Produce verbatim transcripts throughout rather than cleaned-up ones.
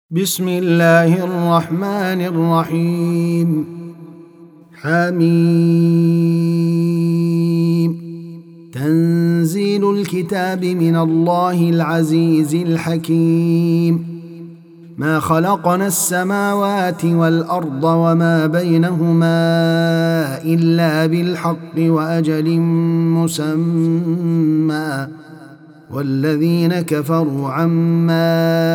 بسم الله الرحمن الرحيم. حميم. تنزيل الكتاب من الله العزيز الحكيم. ما خلقنا السماوات والأرض وما بينهما إلا بالحق وأجل مسمى، والذين كفروا عما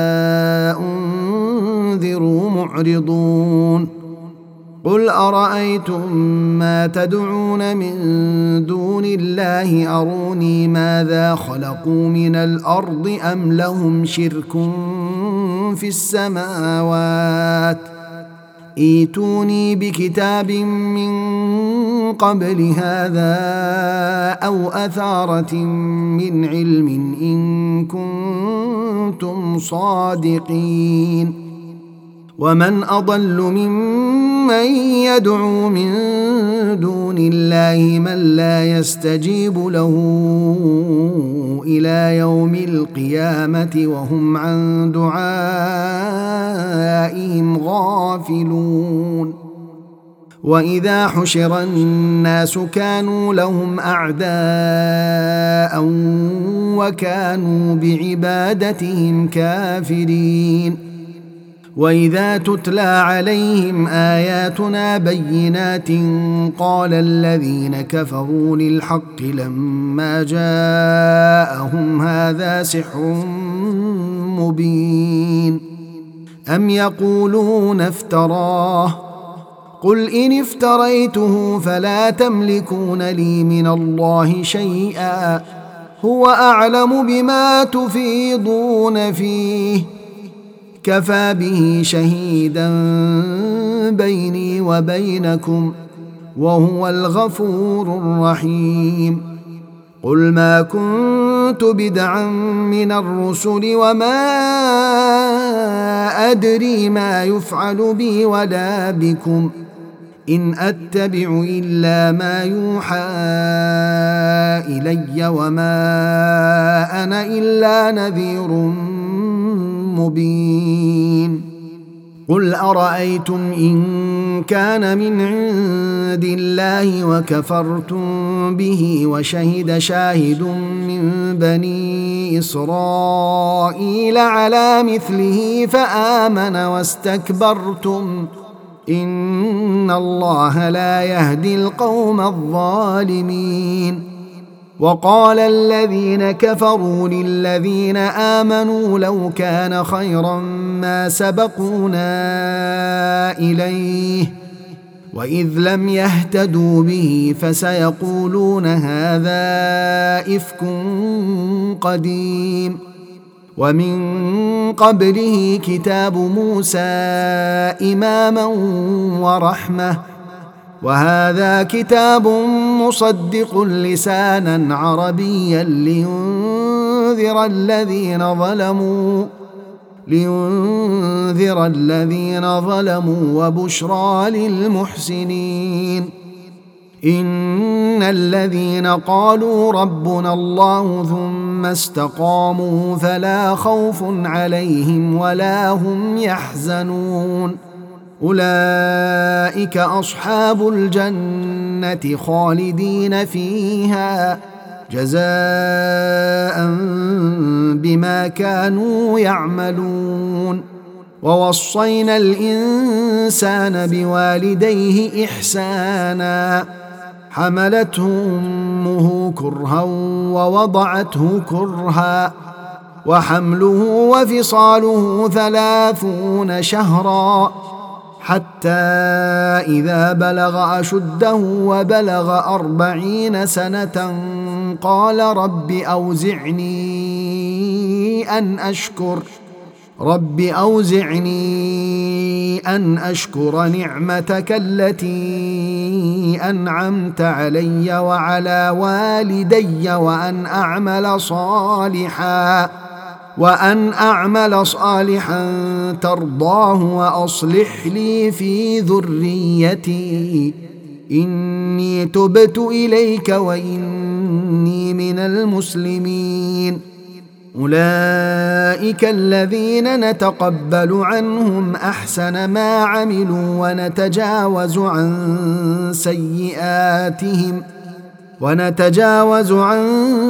أنذروا معرضون. قل أرأيتم ما تدعون من دون الله أروني ماذا خلقوا من الأرض أم لهم شرك في السماوات، ائتوني بكتاب من قبل هذا أو أثارة من علم إن كنتم صادقين. ومن أضل ممن يدعو من دون الله من لا يستجيب له إلى يوم القيامة وهم عن دعائهم غافلون. وإذا حشر الناس كانوا لهم أعداء وكانوا بعبادتهم كافرين. وإذا تتلى عليهم آياتنا بينات قال الذين كفروا للحق لما جاءهم هذا سحر مبين. أم يقولون افتراه، قل إن افتريته فلا تملكون لي من الله شيئا، هو أعلم بما تفيضون فيه، كفى به شهيدا بيني وبينكم وهو الغفور الرحيم. قل ما كنت بدعا من الرسل وما أدري ما يفعل بي ولا بكم، إن أتبع إلا ما يوحى إلي وما أنا إلا نذير مبين. قل أرأيتم إن كان من عند الله وكفرتم به وشهد شاهد من بني إسرائيل على مثله فآمن واستكبرتم إن الله لا يهدي القوم الظالمين. وقال الذين كفروا للذين آمنوا لو كان خيرا ما سبقونا إليه، وإذ لم يهتدوا به فسيقولون هذا إفك قديم. ومن قبله كتاب موسى إماما ورحمة، وهذا كتاب مصدق لسانا عربيا لينذر الذين ظلموا لينذر الذين ظلموا وبشرى للمحسنين. إن الذين قالوا ربنا الله ثم استقاموا فلا خوف عليهم ولا هم يحزنون، أولئك أصحاب الجنة خالدين فيها جزاء بما كانوا يعملون. ووصينا الإنسان بوالديه إحسانا، حملته أمه كرها ووضعته كرها، وحمله وفصاله ثلاثون شهرا، حتى إذا بلغ أشده وبلغ أربعين سنة قال رب أوزعني أن أشكر رب أوزعني أن أشكر نعمتك التي أنعمت علي وعلى والدي وأن أعمل صالحا وأن أعمل صالحا ترضاه وأصلح لي في ذريتي إني تبت إليك وإني من المسلمين. أولئك الذين نتقبل عنهم أحسن ما عملوا ونتجاوز عن سيئاتهم ونتجاوز عن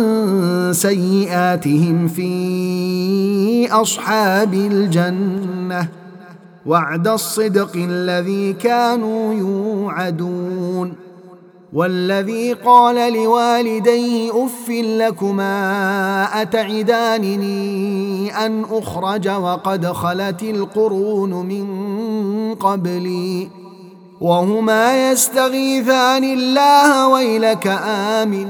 سيئاتهم في أصحاب الجنة وعد الصدق الذي كانوا يوعدون. والذي قال لوالديه أف لكما أتعدانني أن أخرج وقد خلت القرون من قبلي وهما يستغيثان الله ويلك آمن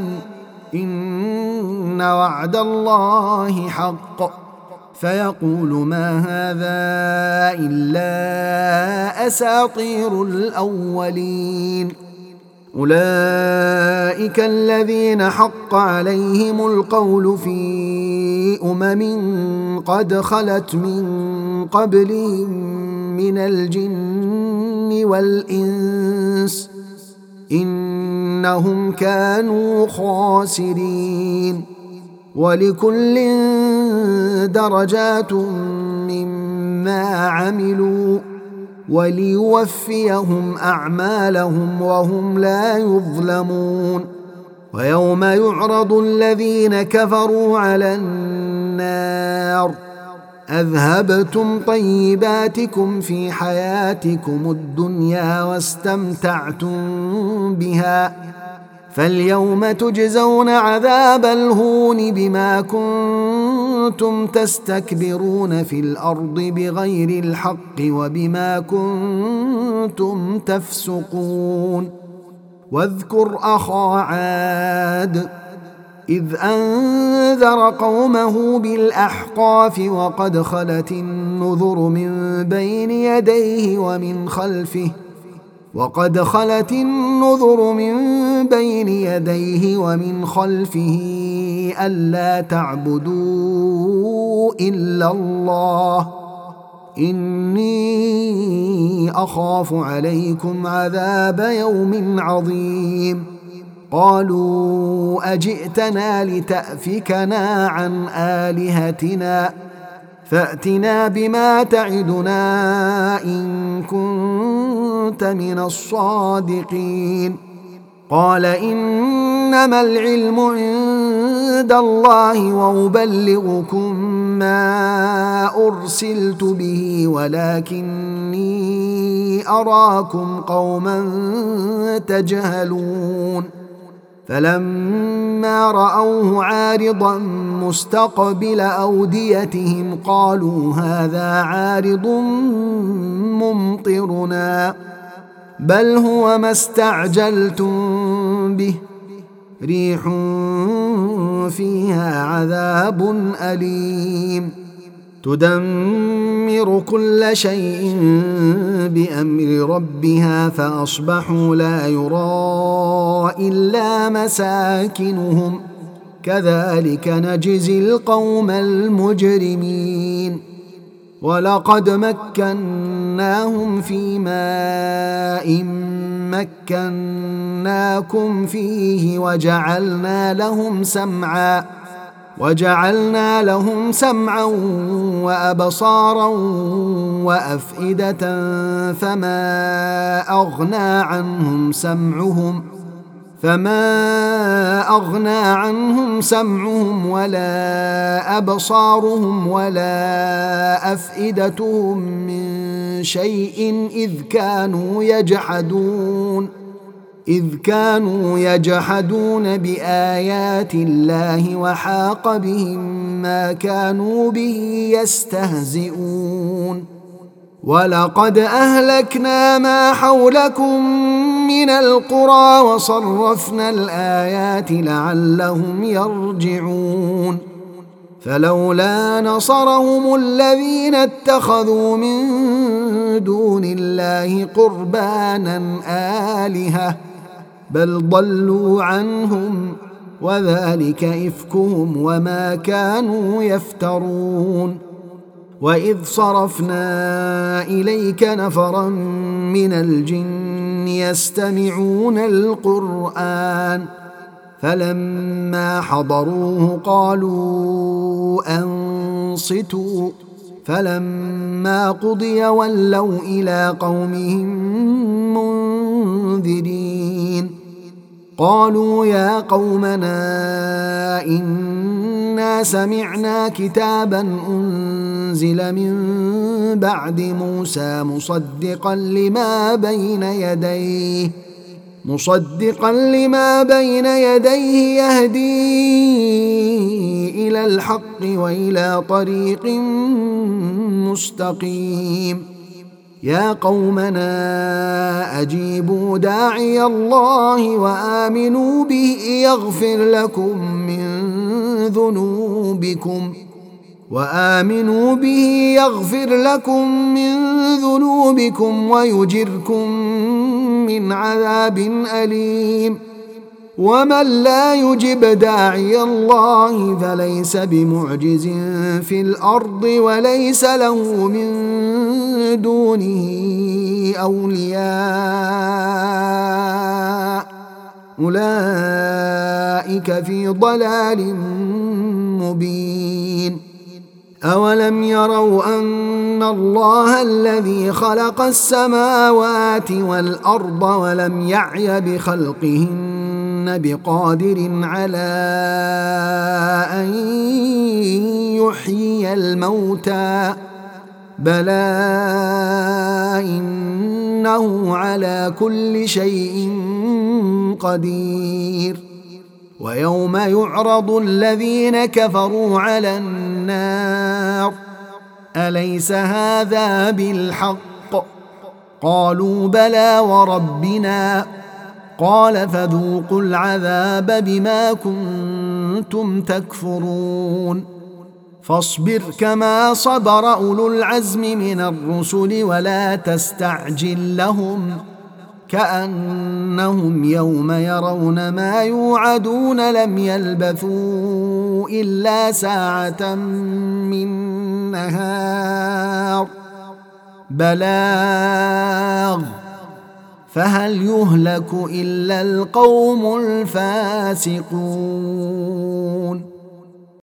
إن وعد الله حق فيقول ما هذا إلا أساطير الأولين. أولئك الذين حق عليهم القول في أمم قد خلت من قبلهم من الجن والإنس إنهم كانوا خاسرين. ولكل درجات مما عملوا وليوفيهم أعمالهم وهم لا يظلمون. ويوم يعرض الذين كفروا على النار أذهبتم طيباتكم في حياتكم الدنيا واستمتعتم بها فاليوم تجزون عذاب الهون بما كنتم تستكبرون في الأرض بغير الحق وبما كنتم تفسقون. واذكر أخا عاد إذ أنذر قومه بالأحقاف وقد خلت النذر من بين يديه ومن خلفه وقد خلت النذر من بين يديه ومن خلفه ألا تعبدوا إلا الله إني أخاف عليكم عذاب يوم عظيم. قالوا أجئتنا لتأفكنا عن آلهتنا فأتنا بما تعدنا إن كنت من الصادقين. قال إنما العلم عند الله وأبلغكم ما أرسلت به ولكني أراكم قوما تجهلون. فلما رأوه عارضا مستقبل أوديتهم قالوا هذا عارض ممطرنا بل هو ما استعجلتم به ريح فيها عذاب أليم تدمر كل شيء بأمر ربها فأصبحوا لا يرى إلا مساكنهم كذلك نجزي القوم المجرمين. ولقد مكناهم في ماء مكناكم فيه وجعلنا لهم سمعا وجعلنا لهم سمعا وأبصارا وأفئدة فما أغنى عنهم سمعهم فما أغنى عنهم سمعهم ولا أبصارهم ولا أفئدتهم من شيء إذ كانوا يجحدون إذ كانوا يجحدون بآيات الله وحاق بهم ما كانوا به يستهزئون. ولقد أهلكنا ما حولكم من القرى وصرفنا الآيات لعلهم يرجعون. فلولا نصرهم الذين اتخذوا من دون الله قربانا آلهة بل ضلوا عنهم وذلك إفكهم وما كانوا يفترون. وإذ صرفنا إليك نفرا من الجن يستمعون القرآن فلما حضروه قالوا أنصتوا فلما قضي ولوا إلى قومهم منذرين قالوا يا قومنا إنا سمعنا كتابا أنزل من بعد موسى مصدقا لما بين يديه مصدقا لما بين يديه يهدي إلى الحق وإلى طريق مستقيم يا قومنا أجيبوا داعي الله وآمنوا به يغفر لكم من ذنوبكم وآمنوا به يغفر لكم من ذنوبكم ويجركم من عذاب أليم ومن لا يجب داعي الله فليس بمعجز في الأرض وليس له من دونه أولياء أولئك في ضلال مبين أولم يروا أن الله الذي خلق السماوات والأرض ولم يعي بخلقهن بقادر على أن يحيي الموتى بلى إنه على كل شيء قدير ويوم يعرض الذين كفروا على النار أليس هذا بالحق قالوا بلى وربنا قال فذوقوا العذاب بما كنتم تكفرون فاصبر كما صبر أولو العزم من الرسل ولا تستعجل لهم كأنهم يوم يرون ما يوعدون لم يلبثوا إلا ساعة من نهار بلاغ فهل يهلك إلا القوم الفاسقون.